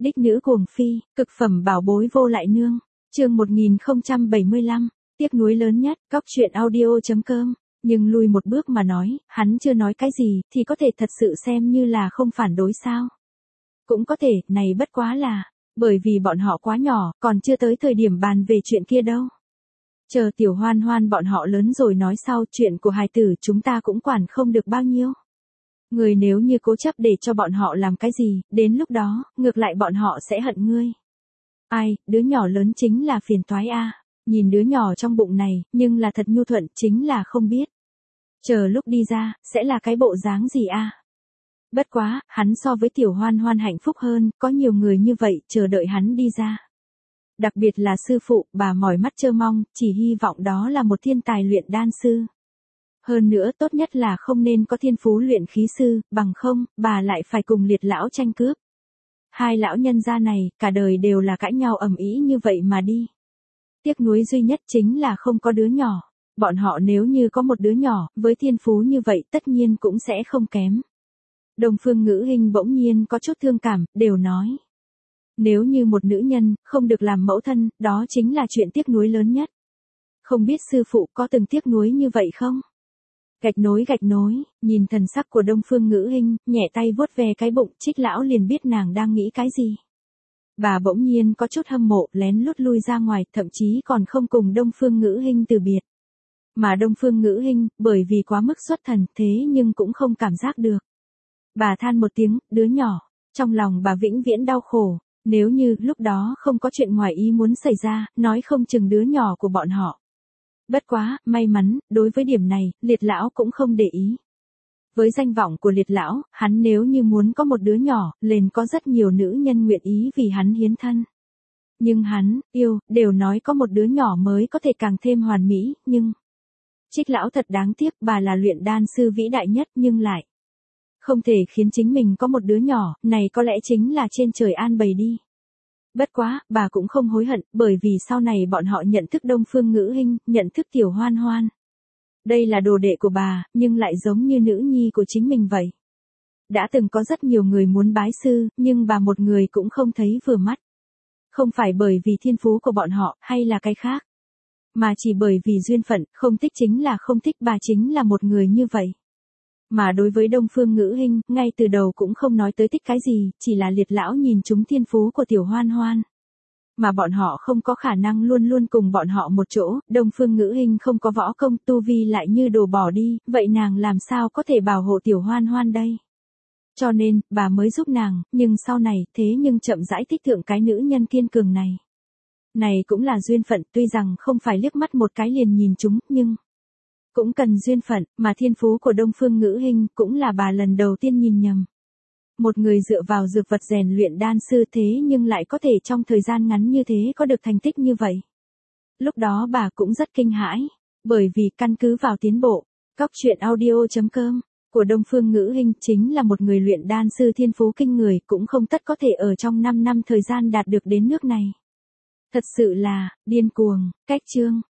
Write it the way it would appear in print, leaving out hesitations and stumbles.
Đích nữ cuồng phi, cực phẩm bảo bối vô lại nương. Chương 1075, tiếc nuối lớn nhất, Cóc truyện audio.com. Nhưng lui một bước mà nói, hắn chưa nói cái gì, thì có thể thật sự xem như là không phản đối sao. Cũng có thể, này bất quá là, bởi vì bọn họ quá nhỏ, còn chưa tới thời điểm bàn về chuyện kia đâu. Chờ Tiểu Hoan Hoan bọn họ lớn rồi nói sau, chuyện của hài tử chúng ta cũng quản không được bao nhiêu. Người nếu như cố chấp để cho bọn họ làm cái gì, đến lúc đó, ngược lại bọn họ sẽ hận ngươi. Ai, đứa nhỏ lớn chính là phiền toái a. Nhìn đứa nhỏ trong bụng này, nhưng là thật nhu thuận, chính là không biết. Chờ lúc đi ra, sẽ là cái bộ dáng gì a? Bất quá, hắn so với Tiểu Hoan Hoan hạnh phúc hơn, có nhiều người như vậy, chờ đợi hắn đi ra. Đặc biệt là sư phụ, bà mỏi mắt trơ mong, chỉ hy vọng đó là một thiên tài luyện đan sư. Hơn nữa tốt nhất là không nên có thiên phú luyện khí sư, bằng không, bà lại phải cùng Liệt lão tranh cướp. Hai lão nhân gia này, cả đời đều là cãi nhau ầm ĩ như vậy mà đi. Tiếc nuối duy nhất chính là không có đứa nhỏ. Bọn họ nếu như có một đứa nhỏ, với thiên phú như vậy tất nhiên cũng sẽ không kém. Đông Phương Ngữ Hinh bỗng nhiên có chút thương cảm, đều nói. Nếu như một nữ nhân, không được làm mẫu thân, đó chính là chuyện tiếc nuối lớn nhất. Không biết sư phụ có từng tiếc nuối như vậy không? Gạch nối, nhìn thần sắc của Đông Phương Ngữ Hinh, nhẹ tay vuốt về cái bụng, Trích lão liền biết nàng đang nghĩ cái gì. Bà bỗng nhiên có chút hâm mộ, lén lút lui ra ngoài, thậm chí còn không cùng Đông Phương Ngữ Hinh từ biệt. Mà Đông Phương Ngữ Hinh, bởi vì quá mức xuất thần, thế nhưng cũng không cảm giác được. Bà than một tiếng, đứa nhỏ, trong lòng bà vĩnh viễn đau khổ, nếu như lúc đó không có chuyện ngoài ý muốn xảy ra, nói không chừng đứa nhỏ của bọn họ. Bất quá, may mắn, đối với điểm này, Liệt lão cũng không để ý. Với danh vọng của Liệt lão, hắn nếu như muốn có một đứa nhỏ, liền có rất nhiều nữ nhân nguyện ý vì hắn hiến thân. Nhưng hắn, yêu, đều nói có một đứa nhỏ mới có thể càng thêm hoàn mỹ, nhưng... Trích lão thật đáng tiếc, bà là luyện đan sư vĩ đại nhất nhưng lại không thể khiến chính mình có một đứa nhỏ, này có lẽ chính là trên trời an bày đi. Bất quá, bà cũng không hối hận, bởi vì sau này bọn họ nhận thức Đông Phương Ngữ Hinh, nhận thức Tiểu Hoan Hoan. Đây là đồ đệ của bà, nhưng lại giống như nữ nhi của chính mình vậy. Đã từng có rất nhiều người muốn bái sư, nhưng bà một người cũng không thấy vừa mắt. Không phải bởi vì thiên phú của bọn họ, hay là cái khác. Mà chỉ bởi vì duyên phận, không thích chính là không thích, bà chính là một người như vậy. Mà đối với Đông Phương Ngữ Hinh, ngay từ đầu cũng không nói tới thích cái gì, chỉ là Liệt lão nhìn trúng thiên phú của Tiểu Hoan Hoan. Mà bọn họ không có khả năng luôn luôn cùng bọn họ một chỗ, Đông Phương Ngữ Hinh không có võ công, tu vi lại như đồ bỏ đi, vậy nàng làm sao có thể bảo hộ Tiểu Hoan Hoan đây? Cho nên, bà mới giúp nàng, nhưng sau này, thế nhưng chậm rãi thích thượng cái nữ nhân kiên cường này. Này cũng là duyên phận, tuy rằng không phải liếc mắt một cái liền nhìn chúng, nhưng... cũng cần duyên phận, mà thiên phú của Đông Phương Ngữ Hinh cũng là bà lần đầu tiên nhìn nhầm. Một người dựa vào dược vật rèn luyện đan sư thế nhưng lại có thể trong thời gian ngắn như thế có được thành tích như vậy. Lúc đó bà cũng rất kinh hãi, bởi vì căn cứ vào tiến bộ, Cóc truyện audio.com của Đông Phương Ngữ Hinh chính là một người luyện đan sư thiên phú kinh người, cũng không tất có thể ở trong 5 năm thời gian đạt được đến nước này. Thật sự là, điên cuồng, cách chương.